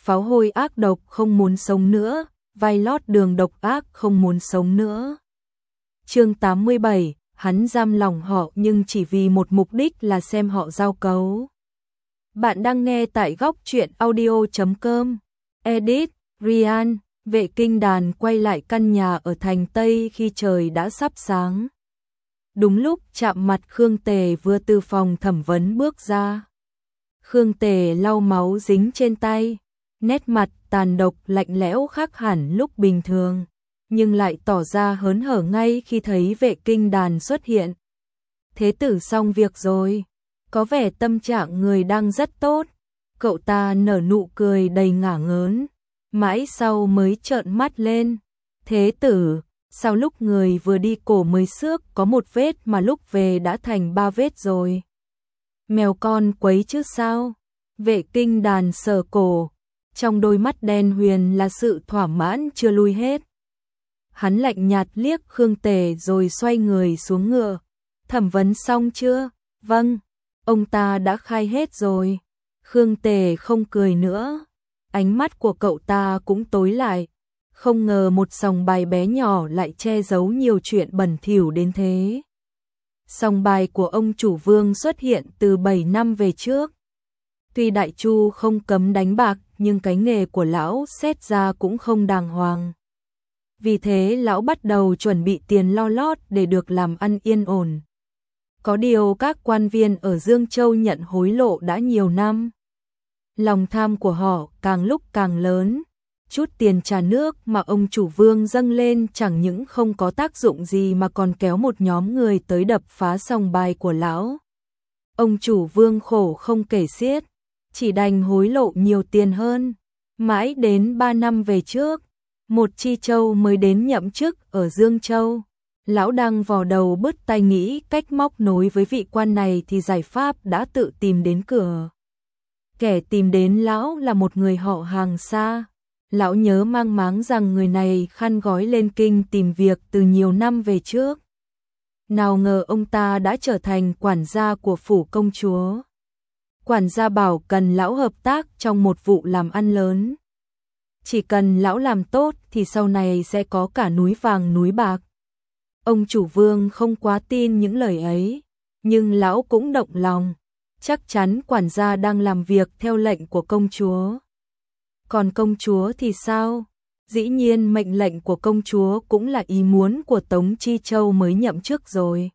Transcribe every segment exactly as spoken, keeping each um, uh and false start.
pháo hôi ác độc không muốn sống nữa, vai lót đường độc ác không muốn sống nữa. Chương tám mươi bảy, hắn giam lòng họ nhưng chỉ vì một mục đích là xem họ giao cấu. Bạn đang nghe tại góc truyện audio chấm com. Edit, Ryan, vệ kinh đàn quay lại căn nhà ở thành Tây khi trời đã sắp sáng. Đúng lúc chạm mặt Khương Tề vừa từ phòng thẩm vấn bước ra. Khương Tề lau máu dính trên tay, nét mặt tàn độc lạnh lẽo khác hẳn lúc bình thường, nhưng lại tỏ ra hớn hở ngay khi thấy vệ kinh đàn xuất hiện. Thế tử xong việc rồi, có vẻ tâm trạng người đang rất tốt. Cậu ta nở nụ cười đầy ngả ngớn, mãi sau mới trợn mắt lên. Thế tử, sao lúc người vừa đi cổ mới xước có một vết mà lúc về đã thành ba vết rồi? Mèo con quấy chứ sao? Vệ kinh đàn sờ cổ, trong đôi mắt đen huyền là sự thỏa mãn chưa lui hết. Hắn lạnh nhạt liếc Khương Tề rồi xoay người xuống ngựa. Thẩm vấn xong chưa? Vâng, ông ta đã khai hết rồi. Khương Tề không cười nữa, ánh mắt của cậu ta cũng tối lại. Không ngờ một sòng bài bé nhỏ lại che giấu nhiều chuyện bẩn thỉu đến thế. Sòng bài của ông chủ Vương xuất hiện từ bảy năm về trước. Tuy Đại Chu không cấm đánh bạc, nhưng cái nghề của lão xét ra cũng không đàng hoàng. Vì thế lão bắt đầu chuẩn bị tiền lo lót để được làm ăn yên ổn. Có điều các quan viên ở Dương Châu nhận hối lộ đã nhiều năm. Lòng tham của họ càng lúc càng lớn. Chút tiền trà nước mà ông chủ Vương dâng lên chẳng những không có tác dụng gì mà còn kéo một nhóm người tới đập phá sòng bài của lão. Ông chủ Vương khổ không kể xiết, chỉ đành hối lộ nhiều tiền hơn. Mãi đến ba năm về trước, một Chi Châu mới đến nhậm chức ở Dương Châu. Lão đang vò đầu bứt tai nghĩ cách móc nối với vị quan này thì giải pháp đã tự tìm đến cửa. Kẻ tìm đến lão là một người họ hàng xa. Lão nhớ mang máng rằng người này khăn gói lên kinh tìm việc từ nhiều năm về trước. Nào ngờ ông ta đã trở thành quản gia của phủ công chúa. Quản gia bảo cần lão hợp tác trong một vụ làm ăn lớn. Chỉ cần lão làm tốt thì sau này sẽ có cả núi vàng núi bạc. Ông chủ Vương không quá tin những lời ấy, nhưng lão cũng động lòng. Chắc chắn quản gia đang làm việc theo lệnh của công chúa. Còn công chúa thì sao? Dĩ nhiên mệnh lệnh của công chúa cũng là ý muốn của Tống Chi Châu mới nhậm chức rồi.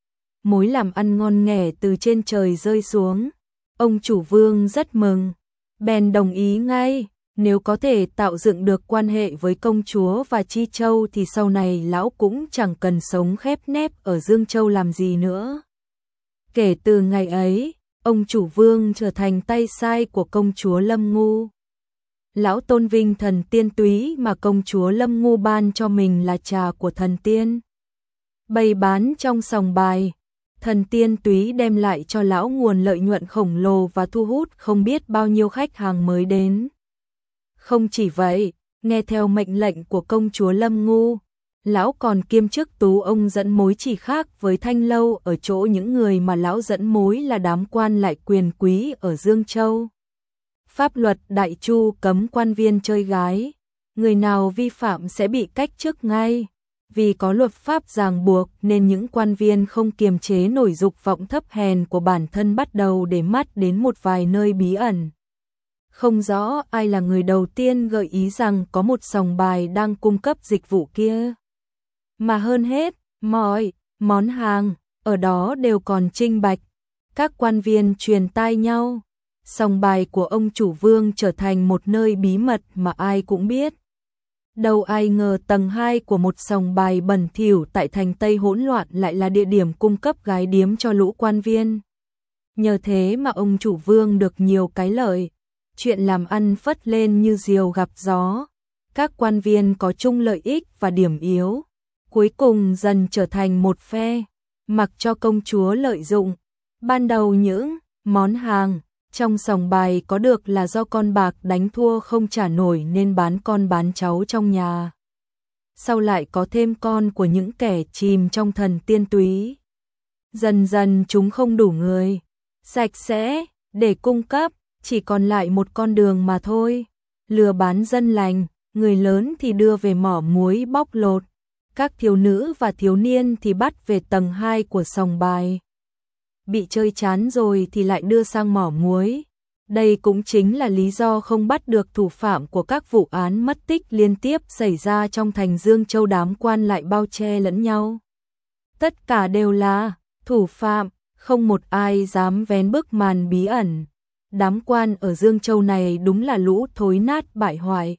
Mối làm ăn ngon nghẻ từ trên trời rơi xuống. Ông chủ Vương rất mừng, bèn đồng ý ngay. Nếu có thể tạo dựng được quan hệ với công chúa và Chi Châu thì sau này lão cũng chẳng cần sống khép nép ở Dương Châu làm gì nữa. Kể từ ngày ấy, ông chủ Vương trở thành tay sai của công chúa Lâm Ngu. Lão tôn vinh thần tiên túy mà công chúa Lâm Ngu ban cho mình là trà của thần tiên. Bày bán trong sòng bài, thần tiên túy đem lại cho lão nguồn lợi nhuận khổng lồ và thu hút không biết bao nhiêu khách hàng mới đến. Không chỉ vậy, nghe theo mệnh lệnh của công chúa Lâm Ngu, lão còn kiêm chức tú ông dẫn mối, chỉ khác với Thanh Lâu ở chỗ những người mà lão dẫn mối là đám quan lại quyền quý ở Dương Châu. Pháp luật Đại Chu cấm quan viên chơi gái, người nào vi phạm sẽ bị cách chức ngay. Vì có luật pháp ràng buộc nên những quan viên không kiềm chế nổi dục vọng thấp hèn của bản thân bắt đầu để mắt đến một vài nơi bí ẩn. Không rõ ai là người đầu tiên gợi ý rằng có một sòng bài đang cung cấp dịch vụ kia. Mà hơn hết, mọi món hàng ở đó đều còn trinh bạch. Các quan viên truyền tai nhau. Sòng bài của ông chủ Vương trở thành một nơi bí mật mà ai cũng biết. Đâu ai ngờ tầng hai của một sòng bài bẩn thỉu tại thành Tây hỗn loạn lại là địa điểm cung cấp gái điếm cho lũ quan viên. Nhờ thế mà ông chủ Vương được nhiều cái lợi. Chuyện làm ăn phất lên như diều gặp gió. Các quan viên có chung lợi ích và điểm yếu, cuối cùng dần trở thành một phe, mặc cho công chúa lợi dụng. Ban đầu những món hàng trong sòng bài có được là do con bạc đánh thua không trả nổi nên bán con bán cháu trong nhà. Sau lại có thêm con của những kẻ chìm trong thần tiên túy. Dần dần chúng không đủ người sạch sẽ để cung cấp, chỉ còn lại một con đường mà thôi. lừa bán dân lành, người lớn thì đưa về mỏ muối bóc lột, các thiếu nữ và thiếu niên thì bắt về tầng hai của sòng bài. Bị chơi chán rồi thì lại đưa sang mỏ muối. Đây cũng chính là lý do không bắt được thủ phạm của các vụ án mất tích liên tiếp xảy ra trong thành Dương Châu, đám quan lại bao che lẫn nhau. Tất cả đều là thủ phạm, không một ai dám vén bức màn bí ẩn. Đám quan ở Dương Châu này đúng là lũ thối nát bại hoại.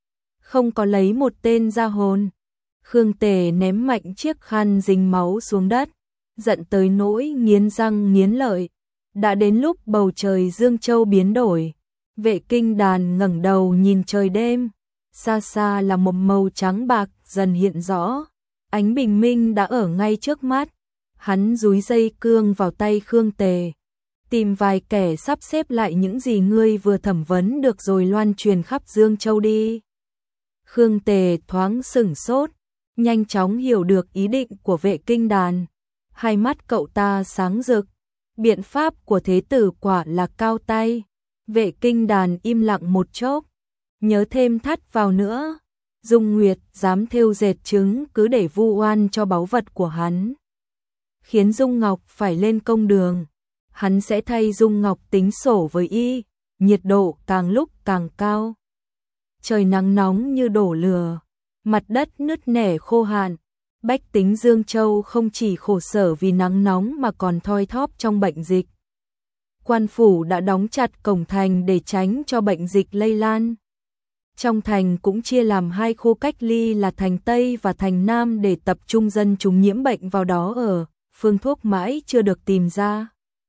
Không có lấy một tên ra hồn. Khương Tề ném mạnh chiếc khăn dính máu xuống đất, giận tới nỗi nghiến răng nghiến lợi. Đã đến lúc bầu trời Dương Châu biến đổi. Vệ Kinh Đàn ngẩng đầu nhìn trời đêm, xa xa là một màu trắng bạc dần hiện rõ. Ánh bình minh đã ở ngay trước mắt. Hắn dúi dây cương vào tay Khương Tề, tìm vài kẻ sắp xếp lại những gì ngươi vừa thẩm vấn được rồi loan truyền khắp Dương Châu đi. Khương Tề thoáng sửng sốt, nhanh chóng hiểu được ý định của Vệ Kinh Đàn. Hai mắt cậu ta sáng rực, biện pháp của thế tử quả là cao tay. Vệ Kinh Đàn im lặng một chốc, nhớ thêm thắt vào nữa. Dung Nguyệt dám thêu dệt trứng cứ để vu oan cho báu vật của hắn, khiến Dung Ngọc phải lên công đường. Hắn sẽ thay Dung Ngọc tính sổ với y. Nhiệt độ càng lúc càng cao, trời nắng nóng như đổ lửa, mặt đất nứt nẻ khô hạn. Bách tính Dương Châu không chỉ khổ sở vì nắng nóng mà còn thoi thóp trong bệnh dịch. Quan phủ đã đóng chặt cổng thành để tránh cho bệnh dịch lây lan. Trong thành cũng chia làm hai khu cách ly là thành Tây và thành Nam để tập trung dân chúng nhiễm bệnh vào đó ở. Phương thuốc mãi chưa được tìm ra.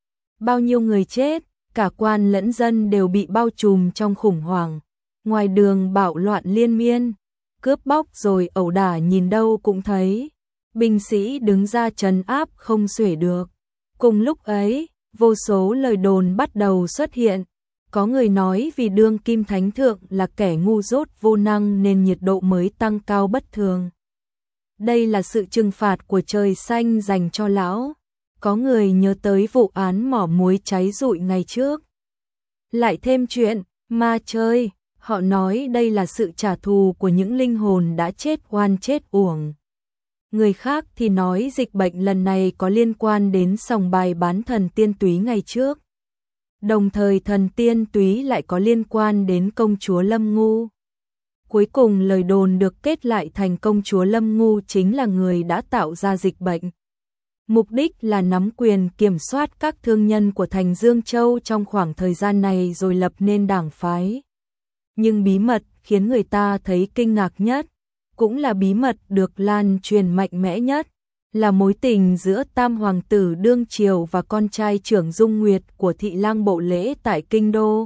Bao nhiêu người chết, cả quan lẫn dân đều bị bao trùm trong khủng hoảng. Ngoài đường bạo loạn liên miên, cướp bóc rồi ẩu đả nhìn đâu cũng thấy. Binh sĩ đứng ra trấn áp không xuể được. Cùng lúc ấy, vô số lời đồn bắt đầu xuất hiện. Có người nói vì đương kim thánh thượng là kẻ ngu dốt vô năng nên nhiệt độ mới tăng cao bất thường. Đây là sự trừng phạt của trời xanh dành cho lão. Có người nhớ tới vụ án mỏ muối cháy rụi ngày trước. Lại thêm chuyện ma chơi, họ nói đây là sự trả thù của những linh hồn đã chết oan chết uổng. Người khác thì nói dịch bệnh lần này có liên quan đến sòng bài bán thần tiên túy ngày trước. Đồng thời thần tiên túy lại có liên quan đến công chúa Lâm Ngu. Cuối cùng lời đồn được kết lại thành công chúa Lâm Ngu chính là người đã tạo ra dịch bệnh. Mục đích là nắm quyền kiểm soát các thương nhân của thành Dương Châu trong khoảng thời gian này rồi lập nên đảng phái. Nhưng bí mật khiến người ta thấy kinh ngạc nhất, cũng là bí mật được lan truyền mạnh mẽ nhất, là mối tình giữa tam hoàng tử đương triều và con trai trưởng Dung Nguyệt của thị lang bộ lễ tại Kinh Đô.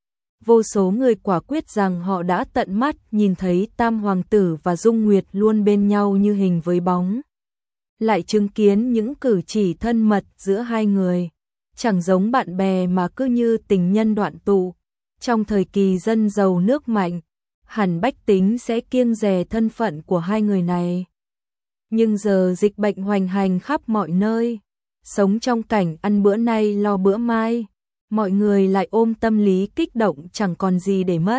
Vô số người quả quyết rằng họ đã tận mắt nhìn thấy tam hoàng tử và Dung Nguyệt luôn bên nhau như hình với bóng. Lại chứng kiến những cử chỉ thân mật giữa hai người, chẳng giống bạn bè mà cứ như tình nhân đoạn tụ. Trong thời kỳ dân giàu nước mạnh, hẳn bách tính sẽ kiêng dè thân phận của hai người này. Nhưng giờ dịch bệnh hoành hành khắp mọi nơi, sống trong cảnh ăn bữa nay lo bữa mai, mọi người lại ôm tâm lý kích động chẳng còn gì để mất.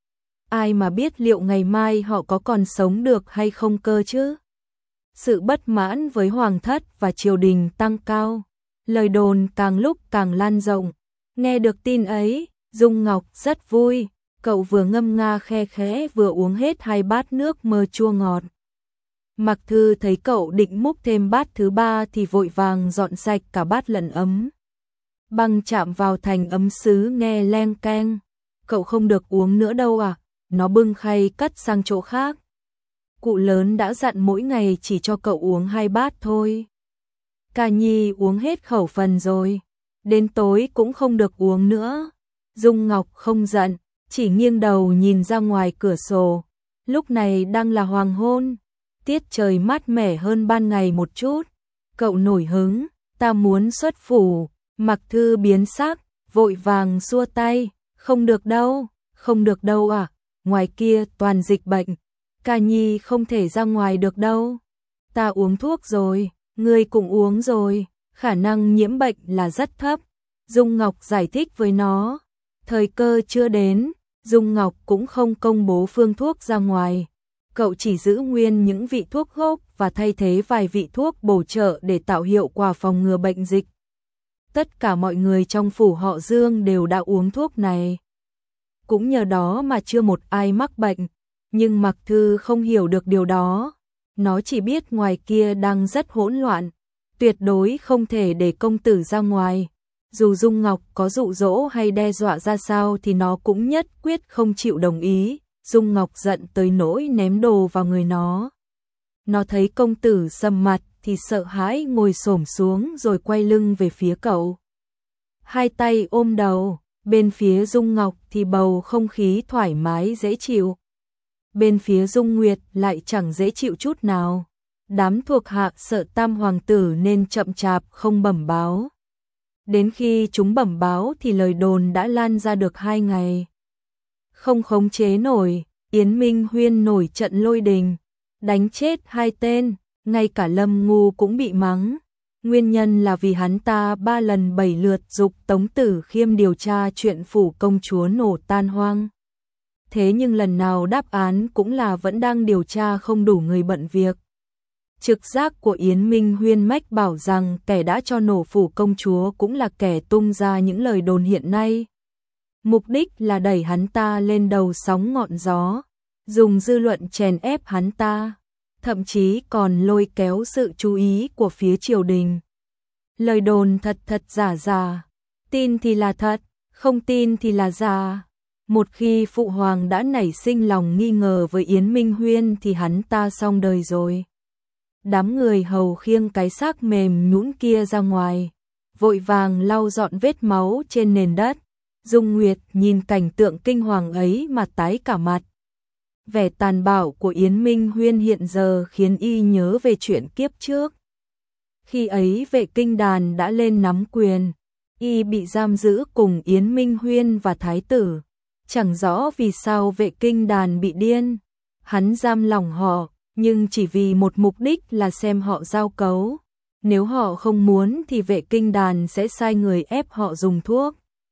Ai mà biết liệu ngày mai họ có còn sống được hay không cơ chứ? Sự bất mãn với hoàng thất và triều đình tăng cao, lời đồn càng lúc càng lan rộng. Nghe được tin ấy, Dung Ngọc rất vui, cậu vừa ngâm nga khe khẽ vừa uống hết hai bát nước mơ chua ngọt. Mặc Thư thấy cậu định múc thêm bát thứ ba thì vội vàng dọn sạch cả bát lẫn ấm. Băng chạm vào thành ấm sứ nghe leng keng. Cậu không được uống nữa đâu à? Nó bưng khay cất sang chỗ khác. Cụ lớn đã dặn mỗi ngày chỉ cho cậu uống hai bát thôi. Ca Nhi uống hết khẩu phần rồi, đến tối cũng không được uống nữa. Dung Ngọc không giận, chỉ nghiêng đầu nhìn ra ngoài cửa sổ. Lúc này đang là hoàng hôn, tiết trời mát mẻ hơn ban ngày một chút. Cậu nổi hứng, ta muốn xuất phủ. Mặc Thư biến sắc, vội vàng xua tay. Không được đâu, không được đâu à, ngoài kia toàn dịch bệnh. Ca Nhi không thể ra ngoài được đâu. Ta uống thuốc rồi, ngươi cũng uống rồi, khả năng nhiễm bệnh là rất thấp. Dung Ngọc giải thích với nó, thời cơ chưa đến, Dung Ngọc cũng không công bố phương thuốc ra ngoài. Cậu chỉ giữ nguyên những vị thuốc gốc và thay thế vài vị thuốc bổ trợ để tạo hiệu quả phòng ngừa bệnh dịch. Tất cả mọi người trong phủ họ Dương đều đã uống thuốc này. Cũng nhờ đó mà chưa một ai mắc bệnh, nhưng Mạc Thư không hiểu được điều đó. Nó chỉ biết ngoài kia đang rất hỗn loạn, tuyệt đối không thể để công tử ra ngoài. Dù Dung Ngọc có dụ dỗ hay đe dọa ra sao thì nó cũng nhất quyết không chịu đồng ý. Dung Ngọc giận tới nỗi ném đồ vào người nó. Nó thấy công tử sầm mặt thì sợ hãi ngồi xổm xuống rồi quay lưng về phía cậu. Hai tay ôm đầu, bên phía Dung Ngọc thì bầu không khí thoải mái dễ chịu. Bên phía Dung Nguyệt lại chẳng dễ chịu chút nào. Đám thuộc hạ sợ Tam hoàng tử nên chậm chạp không bẩm báo. Đến khi chúng bẩm báo thì lời đồn đã lan ra được hai ngày. Không khống chế nổi, Yến Minh Huyên nổi trận lôi đình, đánh chết hai tên, ngay cả Lâm Ngu cũng bị mắng. Nguyên nhân là vì hắn ta ba lần bảy lượt giục Tống Tử Khiêm điều tra chuyện phủ công chúa nổ tan hoang. Thế nhưng lần nào đáp án cũng là vẫn đang điều tra không đủ người bận việc. Trực giác của Yến Minh Huyên mách bảo rằng kẻ đã cho nổ phủ công chúa cũng là kẻ tung ra những lời đồn hiện nay. Mục đích là đẩy hắn ta lên đầu sóng ngọn gió, dùng dư luận chèn ép hắn ta, thậm chí còn lôi kéo sự chú ý của phía triều đình. Lời đồn thật thật giả giả, tin thì là thật, không tin thì là giả. Một khi phụ hoàng đã nảy sinh lòng nghi ngờ với Yến Minh Huyên thì hắn ta xong đời rồi. Đám người hầu khiêng cái xác mềm nhũn kia ra ngoài, vội vàng lau dọn vết máu trên nền đất. Dung Nguyệt nhìn cảnh tượng kinh hoàng ấy mà tái cả mặt. Vẻ tàn bạo của Yến Minh Huyên hiện giờ khiến y nhớ về chuyện kiếp trước. Khi ấy Vệ Kinh Đàn đã lên nắm quyền, y bị giam giữ cùng Yến Minh Huyên và Thái tử. Chẳng rõ vì sao Vệ Kinh Đàn bị điên. Hắn giam lỏng họ, nhưng chỉ vì một mục đích là xem họ giao cấu. Nếu họ không muốn thì Vệ Kinh Đàn sẽ sai người ép họ dùng thuốc,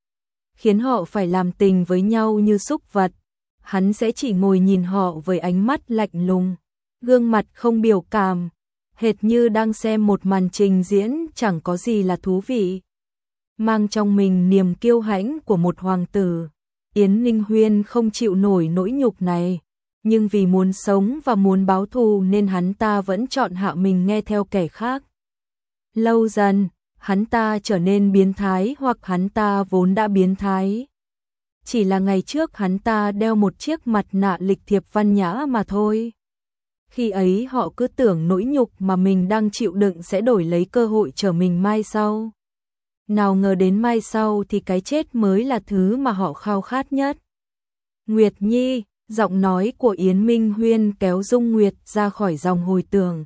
khiến họ phải làm tình với nhau như súc vật. Hắn sẽ chỉ ngồi nhìn họ với ánh mắt lạnh lùng, gương mặt không biểu cảm, hệt như đang xem một màn trình diễn chẳng có gì là thú vị. Mang trong mình niềm kiêu hãnh của một hoàng tử, Yến Ninh Huyên không chịu nổi nỗi nhục này, nhưng vì muốn sống và muốn báo thù nên hắn ta vẫn chọn hạ mình nghe theo kẻ khác. Lâu dần, hắn ta trở nên biến thái hoặc hắn ta vốn đã biến thái. Chỉ là ngày trước hắn ta đeo một chiếc mặt nạ lịch thiệp văn nhã mà thôi. Khi ấy họ cứ tưởng nỗi nhục mà mình đang chịu đựng sẽ đổi lấy cơ hội trở mình mai sau. Nào ngờ đến mai sau thì cái chết mới là thứ mà họ khao khát nhất. Nguyệt Nhi, giọng nói của Yến Minh Huyên kéo Dung Nguyệt ra khỏi dòng hồi tưởng.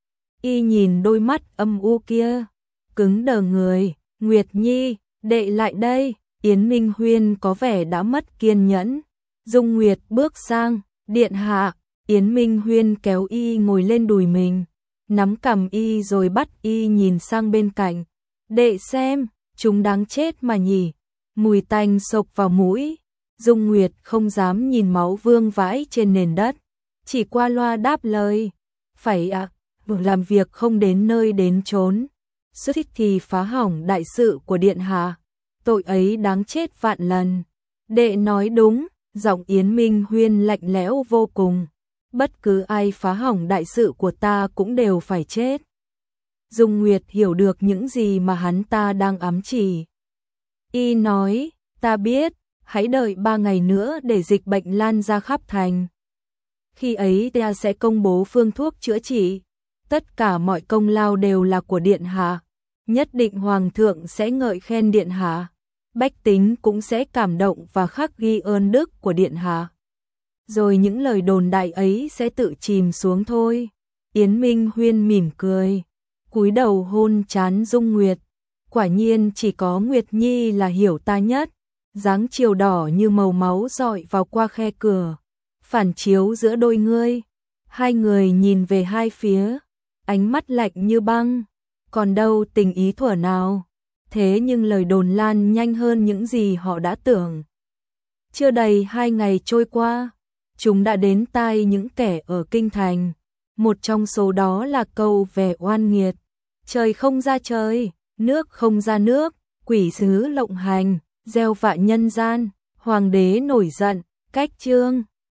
Y nhìn đôi mắt âm u kia, cứng đờ người. Nguyệt Nhi, đệ lại đây. Yến Minh Huyên có vẻ đã mất kiên nhẫn. Dung Nguyệt bước sang, điện hạ. Yến Minh Huyên kéo y ngồi lên đùi mình, nắm cằm y rồi bắt y nhìn sang bên cạnh. Đệ xem, chúng đáng chết mà nhỉ. Mùi tanh xộc vào mũi. Dung Nguyệt không dám nhìn máu vương vãi trên nền đất, chỉ qua loa đáp lời. Phải ạ, à, làm việc không đến nơi đến chốn, suýt thì phá hỏng đại sự của điện hạ. Tội ấy đáng chết vạn lần. Đệ nói đúng. Giọng Yến Minh Huyên lạnh lẽo vô cùng. Bất cứ ai phá hỏng đại sự của ta cũng đều phải chết. Dung Nguyệt hiểu được những gì mà hắn ta đang ám chỉ. Y nói, ta biết, hãy đợi ba ngày nữa để dịch bệnh lan ra khắp thành. Khi ấy ta sẽ công bố phương thuốc chữa trị. Tất cả mọi công lao đều là của điện hạ. Nhất định hoàng thượng sẽ ngợi khen điện hạ. Bách tính cũng sẽ cảm động và khắc ghi ơn đức của điện hạ. Rồi những lời đồn đại ấy sẽ tự chìm xuống thôi. Yến Minh Huyên mỉm cười, cúi đầu hôn trán Dung Nguyệt. Quả nhiên chỉ có Nguyệt Nhi là hiểu ta nhất. Dáng chiều đỏ như màu máu rọi vào qua khe cửa, phản chiếu giữa đôi ngươi. Hai người nhìn về hai phía, ánh mắt lạnh như băng. Còn đâu tình ý thuở nào. Thế nhưng lời đồn lan nhanh hơn những gì họ đã tưởng. Chưa đầy hai ngày trôi qua, chúng đã đến tai những kẻ ở kinh thành. Một trong số đó là câu vẻ oan nghiệt. Trời không ra trời, nước không ra nước, quỷ sứ lộng hành, gieo vạ nhân gian, hoàng đế nổi giận, cách chương.